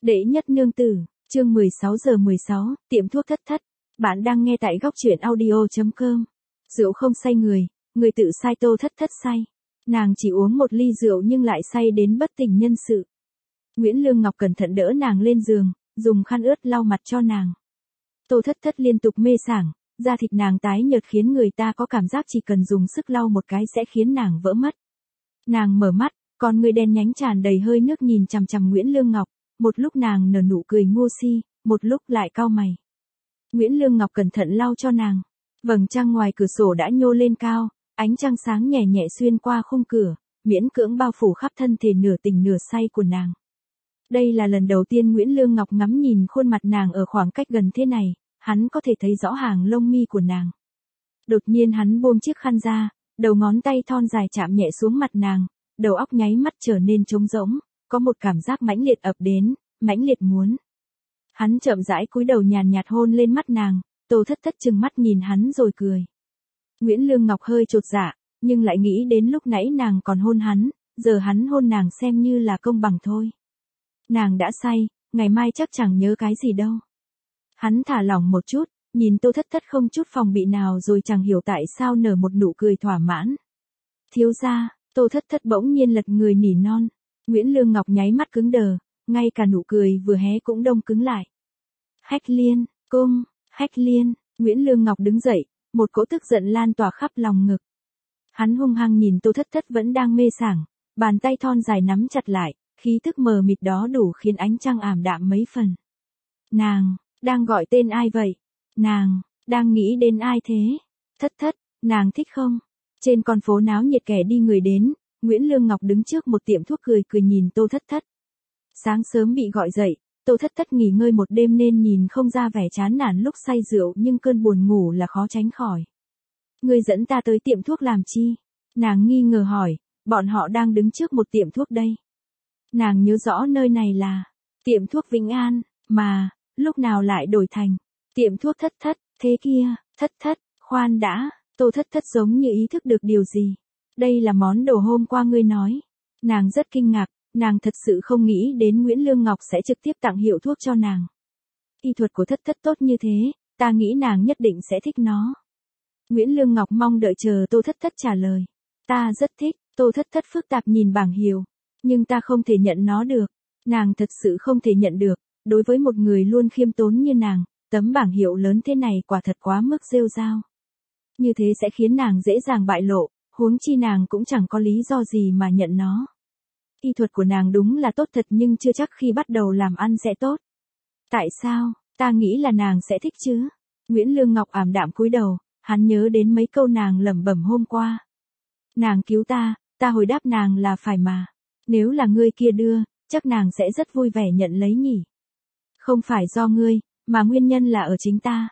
Đệ nhất nương tử, chương 16:16, tiệm thuốc thất thất. Bạn đang nghe tại góc truyện audio.com. Rượu không say người, người tự sai. Tô Thất Thất say. Nàng chỉ uống một ly rượu nhưng lại say đến bất tỉnh nhân sự. Nguyễn Lương Ngọc cẩn thận đỡ nàng lên giường, dùng khăn ướt lau mặt cho nàng. Tô Thất Thất liên tục mê sảng, da thịt nàng tái nhợt khiến người ta có cảm giác chỉ cần dùng sức lau một cái sẽ khiến nàng vỡ mất. Nàng mở mắt, con người đen nhánh tràn đầy hơi nước nhìn chằm chằm Nguyễn Lương Ngọc, một lúc nàng nở nụ cười ngu si, một lúc lại cau mày. Nguyễn Lương Ngọc cẩn thận lau cho nàng. Vầng trăng ngoài cửa sổ đã nhô lên cao, ánh trăng sáng nhẹ nhẹ xuyên qua khung cửa, miễn cưỡng bao phủ khắp thân thể nửa tỉnh nửa say của nàng. Đây là lần đầu tiên Nguyễn Lương Ngọc ngắm nhìn khuôn mặt nàng ở khoảng cách gần thế này, hắn có thể thấy rõ hàng lông mi của nàng. Đột nhiên hắn buông chiếc khăn ra, đầu ngón tay thon dài chạm nhẹ xuống mặt nàng, đầu óc nháy mắt trở nên trống rỗng, có một cảm giác mãnh liệt ập đến, mãnh liệt muốn. Hắn chậm rãi cúi đầu nhàn nhạt hôn lên mắt nàng, Tô Thất Thất trừng mắt nhìn hắn rồi cười. Nguyễn Lương Ngọc hơi chột dạ, nhưng lại nghĩ đến lúc nãy nàng còn hôn hắn, giờ hắn hôn nàng xem như là công bằng thôi. Nàng đã say, ngày mai chắc chẳng nhớ cái gì đâu. Hắn thả lỏng một chút, nhìn Tô Thất Thất không chút phòng bị nào rồi chẳng hiểu tại sao nở một nụ cười thỏa mãn. Thiếu gia, Tô Thất Thất bỗng nhiên lật người nỉ non. Nguyễn Lương Ngọc nháy mắt cứng đờ, ngay cả nụ cười vừa hé cũng đông cứng lại. Hách Liên, cung, Hách Liên, Nguyễn Lương Ngọc đứng dậy, một cỗ tức giận lan tỏa khắp lòng ngực. Hắn hung hăng nhìn Tô Thất Thất vẫn đang mê sảng, bàn tay thon dài nắm chặt lại, khí tức mờ mịt đó đủ khiến ánh trăng ảm đạm mấy phần. Nàng, đang gọi tên ai vậy? Nàng, đang nghĩ đến ai thế? Thất Thất, nàng thích không? Trên con phố náo nhiệt kẻ đi người đến, Nguyễn Lương Ngọc đứng trước một tiệm thuốc cười cười nhìn Tô Thất Thất. Sáng sớm bị gọi dậy, Tô Thất Thất nghỉ ngơi một đêm nên nhìn không ra vẻ chán nản lúc say rượu nhưng cơn buồn ngủ là khó tránh khỏi. Ngươi dẫn ta tới tiệm thuốc làm chi? Nàng nghi ngờ hỏi, bọn họ đang đứng trước một tiệm thuốc đây. Nàng nhớ rõ nơi này là tiệm thuốc Vĩnh An, mà, lúc nào lại đổi thành tiệm thuốc Thất Thất, thế kia, Thất Thất, khoan đã, Tô Thất Thất giống như ý thức được điều gì. Đây là món đồ hôm qua ngươi nói. Nàng rất kinh ngạc, nàng thật sự không nghĩ đến Nguyễn Lương Ngọc sẽ trực tiếp tặng hiệu thuốc cho nàng. Y thuật của Thất Thất tốt như thế, ta nghĩ nàng nhất định sẽ thích nó. Nguyễn Lương Ngọc mong đợi chờ Tô Thất Thất trả lời. Ta rất thích. Tô Thất Thất phức tạp nhìn bảng hiệu, nhưng ta không thể nhận nó được. Nàng thật sự không thể nhận được, đối với một người luôn khiêm tốn như nàng, tấm bảng hiệu lớn thế này quả thật quá mức rêu rao. Như thế sẽ khiến nàng dễ dàng bại lộ, huống chi nàng cũng chẳng có lý do gì mà nhận nó. Y thuật của nàng đúng là tốt thật nhưng chưa chắc khi bắt đầu làm ăn sẽ tốt. Tại sao? Ta nghĩ là nàng sẽ thích chứ. Nguyễn Lương Ngọc ảm đạm cúi đầu, hắn nhớ đến mấy câu nàng lẩm bẩm hôm qua. Nàng cứu ta hồi đáp nàng là phải mà. Nếu là ngươi kia đưa, chắc nàng sẽ rất vui vẻ nhận lấy nhỉ. Không phải do ngươi, mà nguyên nhân là ở chính ta.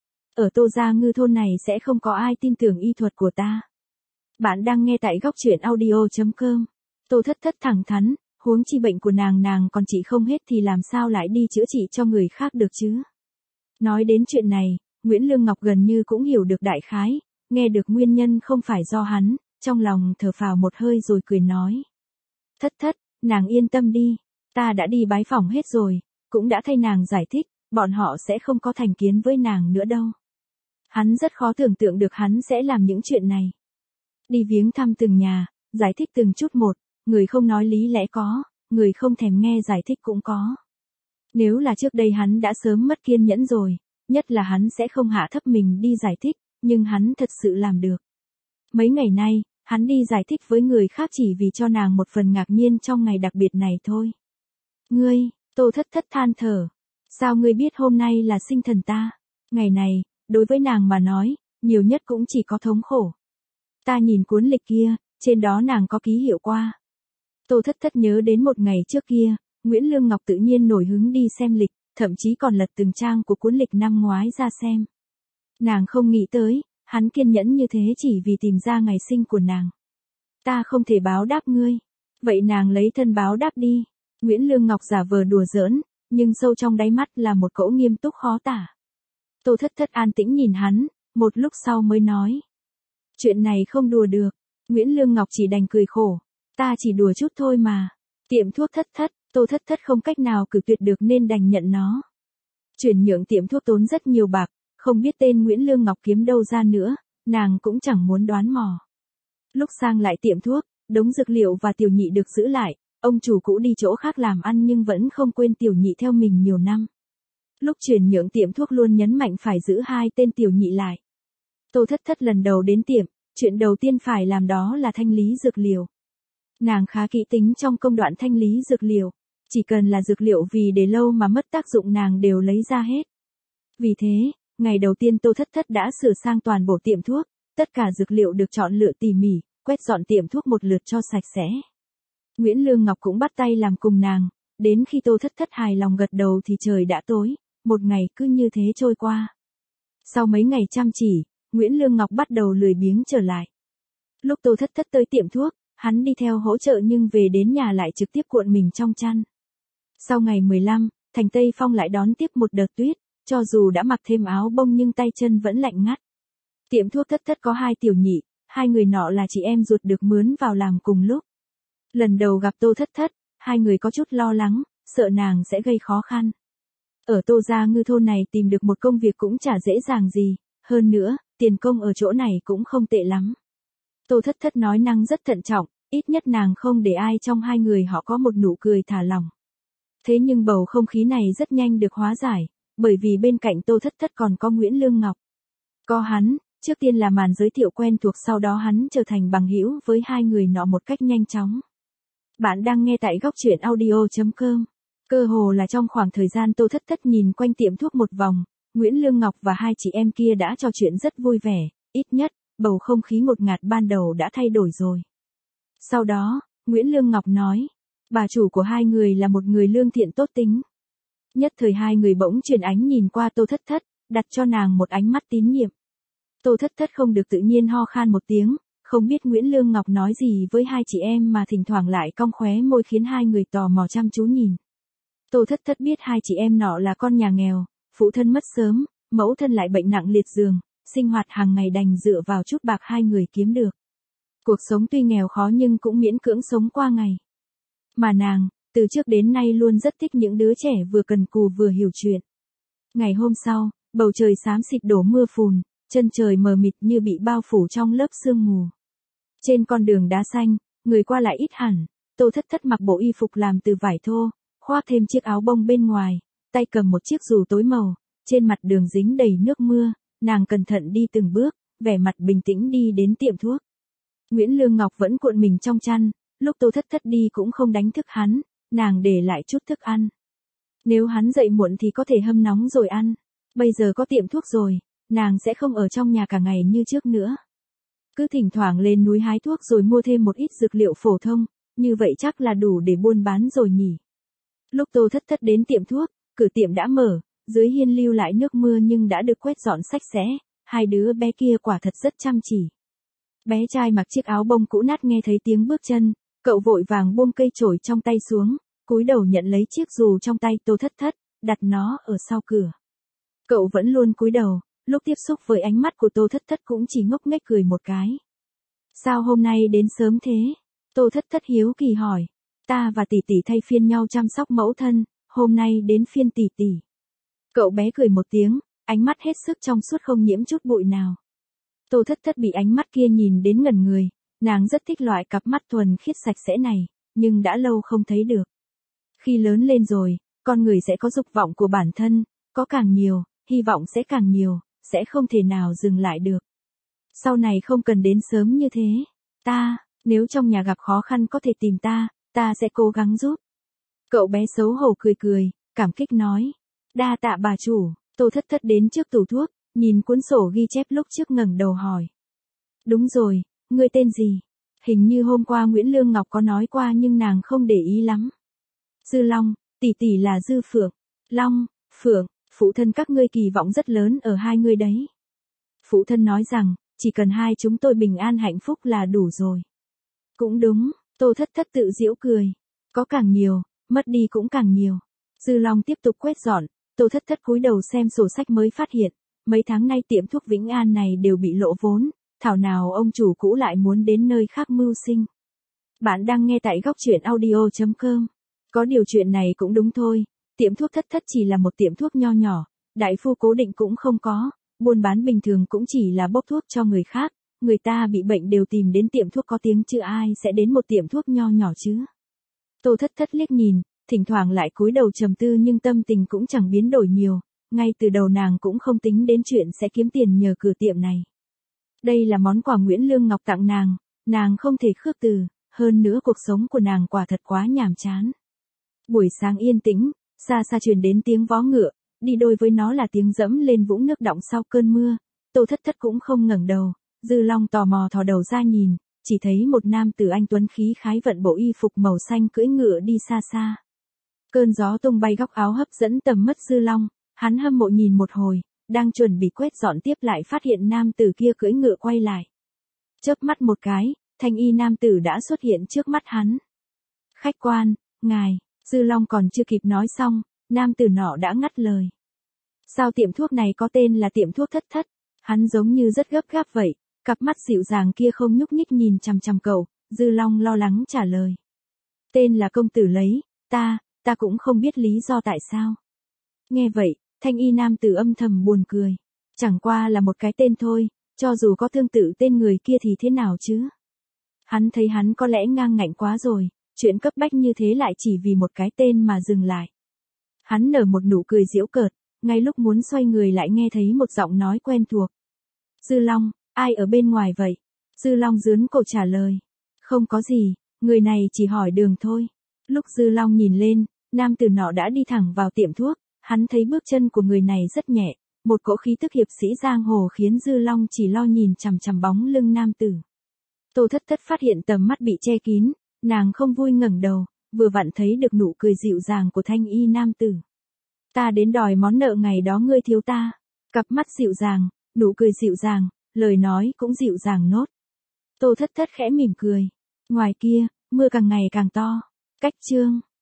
Ở Tô Gia Ngư thôn này sẽ không có ai tin tưởng y thuật của ta. Bạn đang nghe tại góc truyện audio.com. Tô Thất Thất thẳng thắn, huống chi bệnh của nàng còn trị không hết thì làm sao lại đi chữa trị cho người khác được chứ. Nói đến chuyện này, Nguyễn Lương Ngọc gần như cũng hiểu được đại khái, nghe được nguyên nhân không phải do hắn, trong lòng thở phào một hơi rồi cười nói. Thất Thất, nàng yên tâm đi, ta đã đi bái phỏng hết rồi, cũng đã thay nàng giải thích, bọn họ sẽ không có thành kiến với nàng nữa đâu. Hắn rất khó tưởng tượng được hắn sẽ làm những chuyện này. Đi viếng thăm từng nhà, giải thích từng chút một, người không nói lý lẽ có, người không thèm nghe giải thích cũng có. Nếu là trước đây hắn đã sớm mất kiên nhẫn rồi, nhất là hắn sẽ không hạ thấp mình đi giải thích, nhưng hắn thật sự làm được. Mấy ngày nay, hắn đi giải thích với người khác chỉ vì cho nàng một phần ngạc nhiên trong ngày đặc biệt này thôi. Ngươi, Tô Thất Thất than thở. Sao ngươi biết hôm nay là sinh thần ta? Ngày này, đối với nàng mà nói, nhiều nhất cũng chỉ có thống khổ. Ta nhìn cuốn lịch kia, trên đó nàng có ký hiệu qua. Tô Thất Thất nhớ đến một ngày trước kia, Nguyễn Lương Ngọc tự nhiên nổi hứng đi xem lịch, thậm chí còn lật từng trang của cuốn lịch năm ngoái ra xem. Nàng không nghĩ tới, hắn kiên nhẫn như thế chỉ vì tìm ra ngày sinh của nàng. Ta không thể báo đáp ngươi. Vậy nàng lấy thân báo đáp đi. Nguyễn Lương Ngọc giả vờ đùa giỡn, nhưng sâu trong đáy mắt là một cỗ nghiêm túc khó tả. Tô Thất Thất an tĩnh nhìn hắn, một lúc sau mới nói. Chuyện này không đùa được. Nguyễn Lương Ngọc chỉ đành cười khổ. Ta chỉ đùa chút thôi mà. Tiệm thuốc Thất Thất, Tô Thất Thất không cách nào cự tuyệt được nên đành nhận nó. Chuyển nhượng tiệm thuốc tốn rất nhiều bạc, không biết tên Nguyễn Lương Ngọc kiếm đâu ra nữa, nàng cũng chẳng muốn đoán mò. Lúc sang lại tiệm thuốc, đống dược liệu và tiểu nhị được giữ lại, ông chủ cũ đi chỗ khác làm ăn nhưng vẫn không quên tiểu nhị theo mình nhiều năm. Lúc chuyển nhượng tiệm thuốc luôn nhấn mạnh phải giữ hai tên tiểu nhị lại. Tô Thất Thất lần đầu đến tiệm, chuyện đầu tiên phải làm đó là thanh lý dược liệu. Nàng khá kỹ tính trong công đoạn thanh lý dược liệu, chỉ cần là dược liệu vì để lâu mà mất tác dụng nàng đều lấy ra hết. Vì thế, ngày đầu tiên Tô Thất Thất đã sửa sang toàn bộ tiệm thuốc, tất cả dược liệu được chọn lựa tỉ mỉ, quét dọn tiệm thuốc một lượt cho sạch sẽ. Nguyễn Lương Ngọc cũng bắt tay làm cùng nàng, đến khi Tô Thất Thất hài lòng gật đầu thì trời đã tối, một ngày cứ như thế trôi qua. Sau mấy ngày chăm chỉ, Nguyễn Lương Ngọc bắt đầu lười biếng trở lại. Lúc Tô Thất Thất tới tiệm thuốc, hắn đi theo hỗ trợ nhưng về đến nhà lại trực tiếp cuộn mình trong chăn. Sau ngày 15, thành Tây Phong lại đón tiếp một đợt tuyết, cho dù đã mặc thêm áo bông nhưng tay chân vẫn lạnh ngắt. Tiệm thuốc Thất Thất có hai tiểu nhị, hai người nọ là chị em ruột được mướn vào làm cùng lúc. Lần đầu gặp Tô Thất Thất, hai người có chút lo lắng, sợ nàng sẽ gây khó khăn. Ở Tô Gia Ngư thôn này tìm được một công việc cũng chả dễ dàng gì, hơn nữa, tiền công ở chỗ này cũng không tệ lắm. Tô Thất Thất nói năng rất thận trọng, ít nhất nàng không để ai trong hai người họ có một nụ cười thả lỏng. Thế nhưng bầu không khí này rất nhanh được hóa giải, bởi vì bên cạnh Tô Thất Thất còn có Nguyễn Lương Ngọc. Có hắn, trước tiên là màn giới thiệu quen thuộc, sau đó hắn trở thành bằng hữu với hai người nọ một cách nhanh chóng. Bạn đang nghe tại góc truyện audio.com. Cơ hồ là trong khoảng thời gian Tô Thất Thất nhìn quanh tiệm thuốc một vòng, Nguyễn Lương Ngọc và hai chị em kia đã trò chuyện rất vui vẻ, ít nhất, bầu không khí ngột ngạt ban đầu đã thay đổi rồi. Sau đó, Nguyễn Lương Ngọc nói, bà chủ của hai người là một người lương thiện tốt tính. Nhất thời hai người bỗng chuyển ánh nhìn qua Tô Thất Thất, đặt cho nàng một ánh mắt tín nhiệm. Tô Thất Thất không được tự nhiên ho khan một tiếng, không biết Nguyễn Lương Ngọc nói gì với hai chị em mà thỉnh thoảng lại cong khóe môi khiến hai người tò mò chăm chú nhìn. Tô Thất Thất biết hai chị em nọ là con nhà nghèo, phụ thân mất sớm, mẫu thân lại bệnh nặng liệt giường, sinh hoạt hàng ngày đành dựa vào chút bạc hai người kiếm được. Cuộc sống tuy nghèo khó nhưng cũng miễn cưỡng sống qua ngày. Mà nàng, từ trước đến nay luôn rất thích những đứa trẻ vừa cần cù vừa hiểu chuyện. Ngày hôm sau, bầu trời xám xịt đổ mưa phùn, chân trời mờ mịt như bị bao phủ trong lớp sương mù. Trên con đường đá xanh, người qua lại ít hẳn, Tô Thất Thất mặc bộ y phục làm từ vải thô, khoác thêm chiếc áo bông bên ngoài, tay cầm một chiếc dù tối màu, trên mặt đường dính đầy nước mưa, nàng cẩn thận đi từng bước, vẻ mặt bình tĩnh đi đến tiệm thuốc. Nguyễn Lương Ngọc vẫn cuộn mình trong chăn, lúc Tô Thất Thất đi cũng không đánh thức hắn, nàng để lại chút thức ăn. Nếu hắn dậy muộn thì có thể hâm nóng rồi ăn, bây giờ có tiệm thuốc rồi, nàng sẽ không ở trong nhà cả ngày như trước nữa. Cứ thỉnh thoảng lên núi hái thuốc rồi mua thêm một ít dược liệu phổ thông, như vậy chắc là đủ để buôn bán rồi nhỉ. Lúc Tô Thất Thất đến tiệm thuốc, cửa tiệm đã mở, dưới hiên lưu lại nước mưa nhưng đã được quét dọn sạch sẽ, hai đứa bé kia quả thật rất chăm chỉ. Bé trai mặc chiếc áo bông cũ nát nghe thấy tiếng bước chân, cậu vội vàng buông cây chổi trong tay xuống, cúi đầu nhận lấy chiếc dù trong tay Tô Thất Thất, đặt nó ở sau cửa. Cậu vẫn luôn cúi đầu, lúc tiếp xúc với ánh mắt của Tô Thất Thất cũng chỉ ngốc nghếch cười một cái. Sao hôm nay đến sớm thế? Tô Thất Thất hiếu kỳ hỏi. Ta và tỷ tỷ thay phiên nhau chăm sóc mẫu thân, hôm nay đến phiên tỷ tỷ. Cậu bé cười một tiếng, ánh mắt hết sức trong suốt không nhiễm chút bụi nào. Tô Thất Thất bị ánh mắt kia nhìn đến ngẩn người, nàng rất thích loại cặp mắt thuần khiết sạch sẽ này, nhưng đã lâu không thấy được. Khi lớn lên rồi, con người sẽ có dục vọng của bản thân, có càng nhiều, hy vọng sẽ càng nhiều, sẽ không thể nào dừng lại được. Sau này không cần đến sớm như thế. Nếu trong nhà gặp khó khăn có thể tìm ta sẽ cố gắng giúp. Cậu bé xấu hổ cười cười, cảm kích nói. Đa tạ bà chủ. Tô Thất Thất đến trước tủ thuốc, nhìn cuốn sổ ghi chép lúc trước ngẩng đầu hỏi. Đúng rồi, ngươi tên gì? Hình như hôm qua Nguyễn Lương Ngọc có nói qua nhưng nàng không để ý lắm. Dư Long, tỷ tỷ là Dư Phượng. Long, Phượng, phụ thân các ngươi kỳ vọng rất lớn ở hai ngươi đấy. Phụ thân nói rằng, chỉ cần hai chúng tôi bình an hạnh phúc là đủ rồi. Cũng đúng, Tô Thất Thất tự giễu cười. Có càng nhiều, mất đi cũng càng nhiều. Dư Long tiếp tục quét dọn, Tô Thất Thất cúi đầu xem sổ sách mới phát hiện, mấy tháng nay tiệm thuốc Vĩnh An này đều bị lộ vốn, thảo nào ông chủ cũ lại muốn đến nơi khác mưu sinh. Bạn đang nghe tại góc truyện audio.com. Có điều chuyện này cũng đúng thôi, tiệm thuốc thất thất chỉ là một tiệm thuốc nho nhỏ, đại phu cố định cũng không có, buôn bán bình thường cũng chỉ là bốc thuốc cho người khác, người ta bị bệnh đều tìm đến tiệm thuốc có tiếng chứ ai sẽ đến một tiệm thuốc nho nhỏ chứ. Tô thất thất liếc nhìn, thỉnh thoảng lại cúi đầu trầm tư nhưng tâm tình cũng chẳng biến đổi nhiều, ngay từ đầu nàng cũng không tính đến chuyện sẽ kiếm tiền nhờ cửa tiệm này. Đây là món quà Nguyễn Lương Ngọc tặng nàng không thể khước từ, hơn nữa cuộc sống của nàng quả thật quá nhàm chán. Buổi sáng yên tĩnh, xa xa truyền đến tiếng vó ngựa, đi đôi với nó là tiếng dẫm lên vũng nước đọng sau cơn mưa. Tô thất thất cũng không ngẩng đầu, Dư Long tò mò thò đầu ra nhìn, chỉ thấy một nam tử anh tuấn khí khái vận bộ y phục màu xanh cưỡi ngựa đi xa xa. Cơn gió tung bay góc áo hấp dẫn tầm mắt Dư Long, hắn hâm mộ nhìn một hồi, đang chuẩn bị quét dọn tiếp lại phát hiện nam tử kia cưỡi ngựa quay lại. Chớp mắt một cái, thanh y nam tử đã xuất hiện trước mắt hắn. Khách quan, ngài, Dư Long còn chưa kịp nói xong, nam tử nọ đã ngắt lời. Sao tiệm thuốc này có tên là tiệm thuốc thất thất? Hắn giống như rất gấp gáp vậy, cặp mắt dịu dàng kia không nhúc nhích nhìn chằm chằm cậu, Dư Long lo lắng trả lời. Tên là công tử lấy, ta cũng không biết lý do tại sao. Nghe vậy, thanh y nam tử âm thầm buồn cười. Chẳng qua là một cái tên thôi, cho dù có tương tự tên người kia thì thế nào chứ? Hắn thấy hắn có lẽ ngang ngạnh quá rồi, chuyện cấp bách như thế lại chỉ vì một cái tên mà dừng lại. Hắn nở một nụ cười giễu cợt, ngay lúc muốn xoay người lại nghe thấy một giọng nói quen thuộc. Dư Long, ai ở bên ngoài vậy? Dư Long rướn cổ trả lời. Không có gì, người này chỉ hỏi đường thôi. Lúc Dư Long nhìn lên, nam tử nọ đã đi thẳng vào tiệm thuốc, hắn thấy bước chân của người này rất nhẹ, một cỗ khí tức hiệp sĩ giang hồ khiến Dư Long chỉ lo nhìn chằm chằm bóng lưng nam tử. Tô thất thất phát hiện tầm mắt bị che kín, nàng không vui ngẩng đầu, vừa vặn thấy được nụ cười dịu dàng của thanh y nam tử. Ta đến đòi món nợ ngày đó ngươi thiếu ta. Cặp mắt dịu dàng, nụ cười dịu dàng, lời nói cũng dịu dàng nốt. Tô thất thất khẽ mỉm cười. Ngoài kia, mưa càng ngày càng to. Cách chương